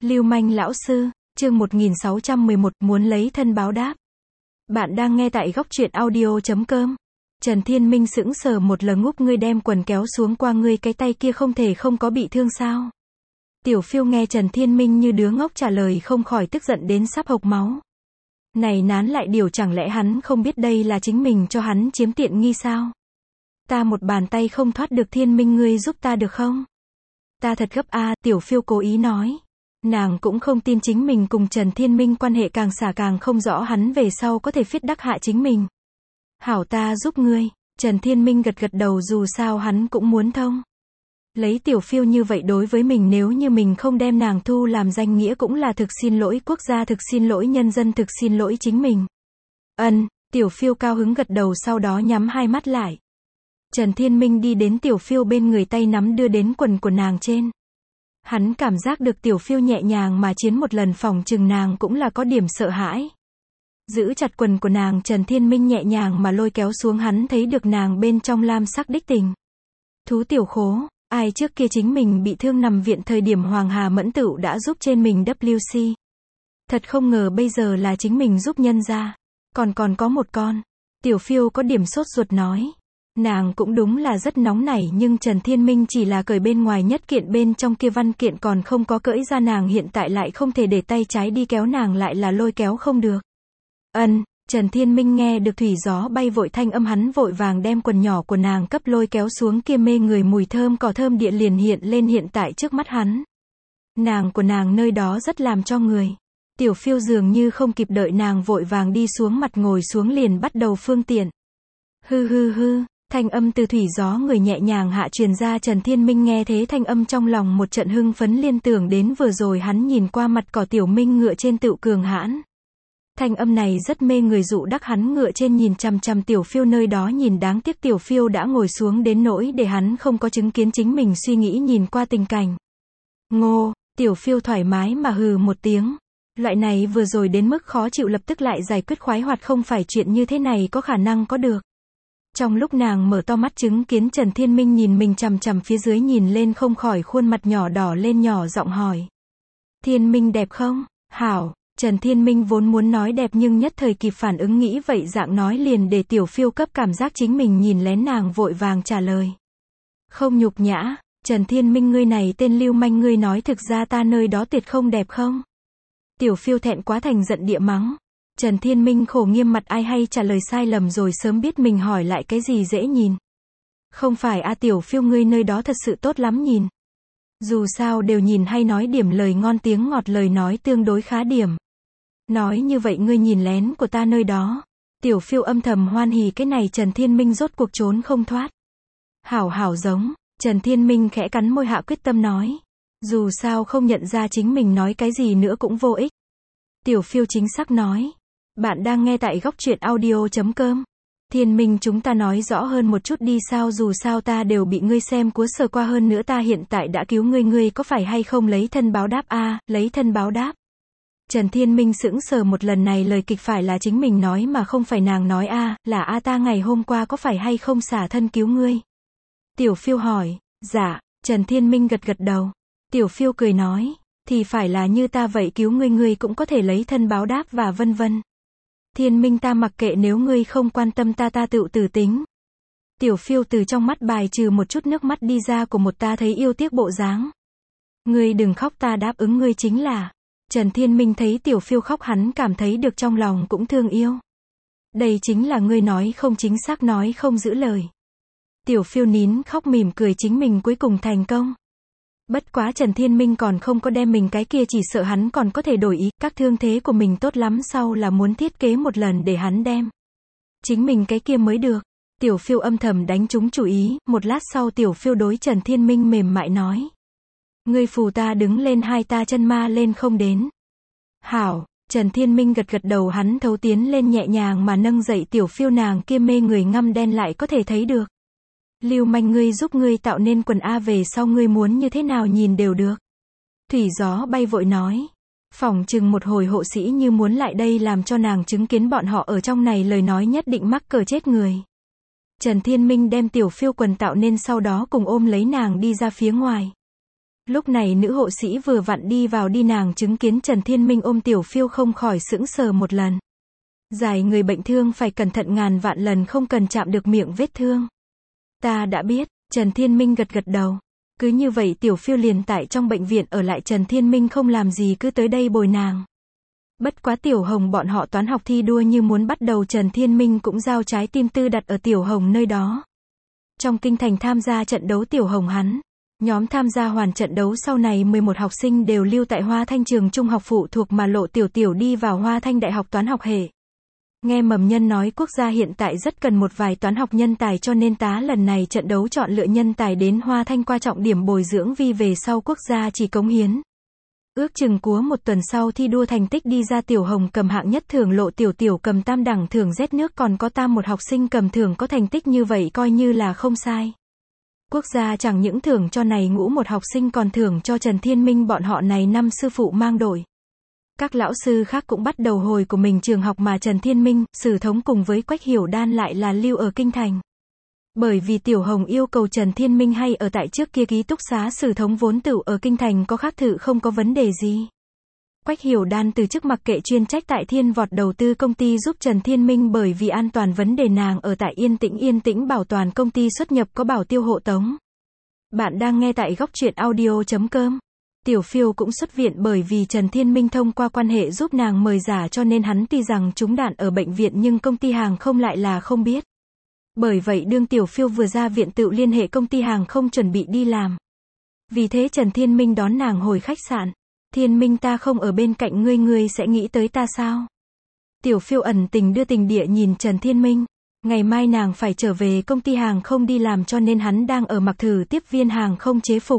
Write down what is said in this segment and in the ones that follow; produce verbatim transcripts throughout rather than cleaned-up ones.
Lưu manh lão sư, chương một nghìn sáu trăm mười một, muốn lấy thân báo đáp. Bạn đang nghe tại góc truyện audio chấm com. Trần Thiên Minh sững sờ một lần, ngúp, ngươi đem quần kéo xuống qua, ngươi cái tay kia không thể không có bị thương sao? Tiểu Phiêu nghe Trần Thiên Minh như đứa ngốc trả lời không khỏi tức giận đến sắp hộc máu. Này nán lại điều, chẳng lẽ hắn không biết đây là chính mình cho hắn chiếm tiện nghi sao? Ta một bàn tay không thoát được, Thiên Minh ngươi giúp ta được không? Ta thật gấp a, à, Tiểu Phiêu cố ý nói. Nàng cũng không tin chính mình cùng Trần Thiên Minh quan hệ càng xả càng không rõ hắn về sau có thể phiết đắc hạ chính mình. Hảo, ta giúp ngươi. Trần Thiên Minh gật gật đầu, dù sao hắn cũng muốn thông. Lấy Tiểu Phiêu như vậy đối với mình, nếu như mình không đem nàng thu làm danh nghĩa cũng là thực xin lỗi quốc gia, thực xin lỗi nhân dân, thực xin lỗi chính mình. Ân, Tiểu Phiêu cao hứng gật đầu, sau đó nhắm hai mắt lại. Trần Thiên Minh đi đến Tiểu Phiêu bên người, tay nắm đưa đến quần của nàng trên. Hắn cảm giác được Tiểu Phiêu nhẹ nhàng mà chiến một lần, phòng chừng nàng cũng là có điểm sợ hãi. Giữ chặt quần của nàng, Trần Thiên Minh nhẹ nhàng mà lôi kéo xuống, hắn thấy được nàng bên trong lam sắc đích tình. Thú tiểu khố, ai trước kia chính mình bị thương nằm viện thời điểm Hoàng Hà Mẫn Tựu đã giúp trên mình W C. Thật không ngờ bây giờ là chính mình giúp nhân ra. Còn còn có một con. Tiểu Phiêu có điểm sốt ruột nói. Nàng cũng đúng là rất nóng nảy, nhưng Trần Thiên Minh chỉ là cởi bên ngoài nhất kiện, bên trong kia văn kiện còn không có cởi ra, nàng hiện tại lại không thể để tay trái đi kéo, nàng lại là lôi kéo không được. Ân, Trần Thiên Minh nghe được thủy gió bay vội thanh âm, hắn vội vàng đem quần nhỏ của nàng cấp lôi kéo xuống, kia mê người mùi thơm cỏ thơm địa liền hiện lên hiện tại trước mắt hắn. Nàng của nàng nơi đó rất làm cho người. Tiểu Phiêu dường như không kịp đợi nàng vội vàng đi xuống mặt ngồi xuống, liền bắt đầu phương tiện. Hư hư hư. Thanh âm từ thủy gió người nhẹ nhàng hạ truyền ra, Trần Thiên Minh nghe thế thanh âm trong lòng một trận hưng phấn, liên tưởng đến vừa rồi hắn nhìn qua mặt cỏ Tiểu Minh ngựa trên tựu cường hãn. Thanh âm này rất mê người, dụ đắc hắn ngựa trên nhìn chằm chằm Tiểu Phiêu nơi đó nhìn, đáng tiếc Tiểu Phiêu đã ngồi xuống đến nỗi để hắn không có chứng kiến chính mình suy nghĩ nhìn qua tình cảnh. Ngô, Tiểu Phiêu thoải mái mà hừ một tiếng. Loại này vừa rồi đến mức khó chịu lập tức lại giải quyết khoái hoạt, không phải chuyện như thế này có khả năng có được. Trong lúc nàng mở to mắt chứng kiến Trần Thiên Minh nhìn mình chằm chằm phía dưới nhìn lên, không khỏi khuôn mặt nhỏ đỏ lên, nhỏ giọng hỏi. Thiên Minh đẹp không? Hảo. Trần Thiên Minh vốn muốn nói đẹp nhưng nhất thời kịp phản ứng, nghĩ vậy dạng nói liền để Tiểu Phiêu cấp cảm giác chính mình nhìn lén, nàng vội vàng trả lời. Không nhục nhã. Trần Thiên Minh ngươi này tên lưu manh, ngươi nói thực ra ta nơi đó tuyệt không đẹp không? Tiểu Phiêu thẹn quá thành giận địa mắng. Trần Thiên Minh khổ nghiêm mặt, ai hay trả lời sai lầm rồi, sớm biết mình hỏi lại cái gì dễ nhìn. Không phải a, Tiểu Phiêu ngươi nơi đó thật sự tốt lắm nhìn. Dù sao đều nhìn hay nói điểm lời ngon tiếng ngọt, lời nói tương đối khá điểm. Nói như vậy ngươi nhìn lén của ta nơi đó. Tiểu Phiêu âm thầm hoan hỉ, cái này Trần Thiên Minh rốt cuộc trốn không thoát. Hảo hảo giống. Trần Thiên Minh khẽ cắn môi hạ quyết tâm nói. Dù sao không nhận ra chính mình nói cái gì nữa cũng vô ích. Tiểu Phiêu chính xác nói. Bạn đang nghe tại góc truyện audio chấm com. Thiên Minh, chúng ta nói rõ hơn một chút đi, sao dù sao ta đều bị ngươi xem cúa sờ qua, hơn nữa ta hiện tại đã cứu ngươi, ngươi có phải hay không lấy thân báo đáp a? À, lấy thân báo đáp. Trần Thiên Minh sững sờ một lần, này lời kịch phải là chính mình nói mà không phải nàng nói a, à, là a à, ta ngày hôm qua có phải hay không xả thân cứu ngươi? Tiểu Phiêu hỏi. Dạ. Trần Thiên Minh gật gật đầu. Tiểu Phiêu cười nói. Thì phải là như ta vậy cứu ngươi, ngươi cũng có thể lấy thân báo đáp và vân vân. Thiên Minh, ta mặc kệ, nếu ngươi không quan tâm ta ta tự tử tính. Tiểu Phiêu từ trong mắt bài trừ một chút nước mắt đi ra, của một ta thấy yêu tiếc bộ dáng. Ngươi đừng khóc, ta đáp ứng ngươi chính là. Trần Thiên Minh thấy Tiểu Phiêu khóc, hắn cảm thấy được trong lòng cũng thương yêu. Đây chính là ngươi nói không chính xác, nói không giữ lời. Tiểu Phiêu nín khóc mỉm cười, chính mình cuối cùng thành công. Bất quá Trần Thiên Minh còn không có đem mình cái kia, chỉ sợ hắn còn có thể đổi ý, các thương thế của mình tốt lắm, sau là muốn thiết kế một lần để hắn đem chính mình cái kia mới được. Tiểu Phiêu âm thầm đánh trúng chủ ý, một lát sau Tiểu Phiêu đối Trần Thiên Minh mềm mại nói. Ngươi phù ta đứng lên, hai ta chân ma lên không đến. Hảo. Trần Thiên Minh gật gật đầu, hắn thấu tiến lên nhẹ nhàng mà nâng dậy Tiểu Phiêu, nàng kia mê người ngăm đen lại có thể thấy được. Lưu manh, ngươi giúp ngươi tạo nên quần a, về sau ngươi muốn như thế nào nhìn đều được. Thủy gió bay vội nói. Phỏng chừng một hồi hộ sĩ như muốn lại đây làm cho nàng chứng kiến bọn họ ở trong này, lời nói nhất định mắc cờ chết người. Trần Thiên Minh đem Tiểu Phiêu quần tạo nên, sau đó cùng ôm lấy nàng đi ra phía ngoài. Lúc này nữ hộ sĩ vừa vặn đi vào đi nàng chứng kiến Trần Thiên Minh ôm Tiểu Phiêu không khỏi sững sờ một lần. Giải người bệnh thương phải cẩn thận ngàn vạn lần không cần chạm được miệng vết thương. Ta đã biết, Trần Thiên Minh gật gật đầu. Cứ như vậy Tiểu Phiêu liền tại trong bệnh viện ở lại Trần Thiên Minh không làm gì cứ tới đây bồi nàng. Bất quá Tiểu Hồng bọn họ toán học thi đua như muốn bắt đầu Trần Thiên Minh cũng giao trái tim tư đặt ở Tiểu Hồng nơi đó. Trong kinh thành tham gia trận đấu Tiểu Hồng hắn. Nhóm tham gia hoàn trận đấu sau này mười một học sinh đều lưu tại Hoa Thanh trường trung học phụ thuộc mà Lộ Tiểu Tiểu đi vào Hoa Thanh đại học toán học hệ. Nghe Mầm Nhân nói quốc gia hiện tại rất cần một vài toán học nhân tài cho nên tá lần này trận đấu chọn lựa nhân tài đến Hoa Thanh qua trọng điểm bồi dưỡng vì về sau quốc gia chỉ cống hiến. Ước chừng cúa một tuần sau thi đua thành tích đi ra Tiểu Hồng cầm hạng nhất thưởng, Lộ Tiểu Tiểu cầm tam đẳng thưởng, rét nước còn có tam một học sinh cầm thưởng, có thành tích như vậy coi như là không sai. Quốc gia chẳng những thưởng cho này ngũ một học sinh còn thưởng cho Trần Thiên Minh bọn họ này năm sư phụ mang đội. Các lão sư khác cũng bắt đầu hồi của mình trường học mà Trần Thiên Minh, Sử Thống cùng với Quách Hiểu Đan lại là lưu ở kinh thành. Bởi vì Tiểu Hồng yêu cầu Trần Thiên Minh hay ở tại trước kia ký túc xá Sử Thống vốn tự ở kinh thành có khác thự không có vấn đề gì. Quách Hiểu Đan từ chức mặc kệ chuyên trách tại Thiên Vọt đầu tư công ty giúp Trần Thiên Minh bởi vì an toàn vấn đề nàng ở tại yên tĩnh yên tĩnh bảo toàn công ty xuất nhập có bảo tiêu hộ tống. Bạn đang nghe tại góc truyện audio chấm com. Tiểu Phiêu cũng xuất viện bởi vì Trần Thiên Minh thông qua quan hệ giúp nàng mời giả cho nên hắn tuy rằng trúng đạn ở bệnh viện nhưng công ty hàng không lại là không biết. Bởi vậy đương Tiểu Phiêu vừa ra viện tự liên hệ công ty hàng không chuẩn bị đi làm. Vì thế Trần Thiên Minh đón nàng hồi khách sạn. Thiên Minh ta không ở bên cạnh ngươi ngươi sẽ nghĩ tới ta sao? Tiểu Phiêu ẩn tình đưa tình địa nhìn Trần Thiên Minh. Ngày mai nàng phải trở về công ty hàng không đi làm cho nên hắn đang ở mặc thử tiếp viên hàng không chế phục.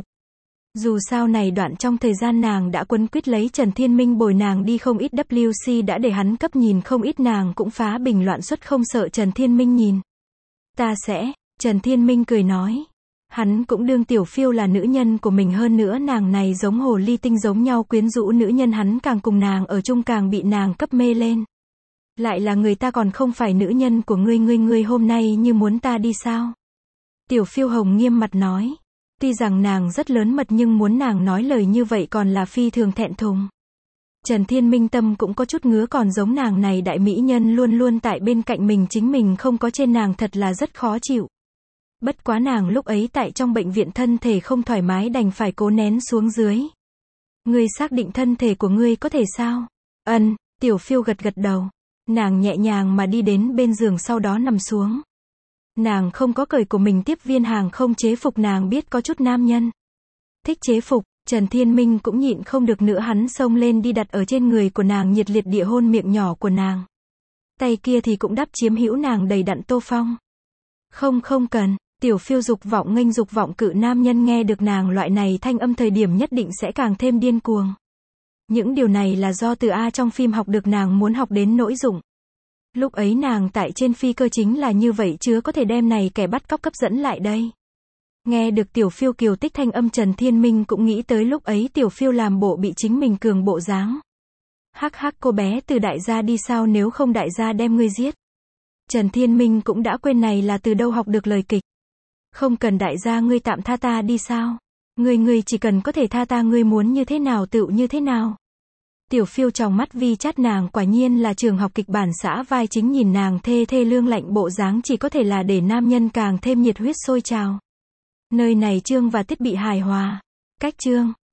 Dù sao này đoạn trong thời gian nàng đã quấn quýt lấy Trần Thiên Minh bồi nàng đi không ít W C đã để hắn cấp nhìn không ít nàng cũng phá bình loạn suất không sợ Trần Thiên Minh nhìn. Ta sẽ, Trần Thiên Minh cười nói. Hắn cũng đương Tiểu Phiêu là nữ nhân của mình hơn nữa nàng này giống hồ ly tinh giống nhau quyến rũ nữ nhân hắn càng cùng nàng ở chung càng bị nàng cấp mê lên. Lại là người ta còn không phải nữ nhân của ngươi ngươi ngươi hôm nay như muốn ta đi sao? Tiểu Phiêu hồng nghiêm mặt nói. Tuy rằng nàng rất lớn mật nhưng muốn nàng nói lời như vậy còn là phi thường thẹn thùng. Trần Thiên Minh tâm cũng có chút ngứa còn giống nàng này đại mỹ nhân luôn luôn tại bên cạnh mình chính mình không có trên nàng thật là rất khó chịu. Bất quá nàng lúc ấy tại trong bệnh viện thân thể không thoải mái đành phải cố nén xuống dưới. Ngươi xác định thân thể của ngươi có thể sao? Ân, Tiểu Phiêu gật gật đầu. Nàng nhẹ nhàng mà đi đến bên giường sau đó nằm xuống. Nàng không có cởi của mình tiếp viên hàng không chế phục nàng biết có chút nam nhân. Thích chế phục, Trần Thiên Minh cũng nhịn không được nữa hắn xông lên đi đặt ở trên người của nàng nhiệt liệt địa hôn miệng nhỏ của nàng. Tay kia thì cũng đắp chiếm hữu nàng đầy đặn Tô Phong. Không không cần, Tiểu Phiêu dục vọng nghênh dục vọng cự nam nhân nghe được nàng loại này thanh âm thời điểm nhất định sẽ càng thêm điên cuồng. Những điều này là do từ A trong phim học được nàng muốn học đến nỗi dụng. Lúc ấy nàng tại trên phi cơ chính là như vậy chứ có thể đem này kẻ bắt cóc cấp dẫn lại đây. Nghe được Tiểu Phiêu kiều tích thanh âm Trần Thiên Minh cũng nghĩ tới lúc ấy Tiểu Phiêu làm bộ bị chính mình cường bộ dáng. Hắc hắc cô bé từ đại gia đi sao nếu không đại gia đem ngươi giết. Trần Thiên Minh cũng đã quên này là từ đâu học được lời kịch. Không cần đại gia ngươi tạm tha ta đi sao. Ngươi ngươi chỉ cần có thể tha ta ngươi muốn như thế nào tựu như thế nào. Tiểu Phiêu trong mắt vi chát nàng quả nhiên là trường học kịch bản xã vai chính nhìn nàng thê thê lương lạnh bộ dáng chỉ có thể là để nam nhân càng thêm nhiệt huyết sôi trào. Nơi này chương và thiết bị hài hòa. Cách chương.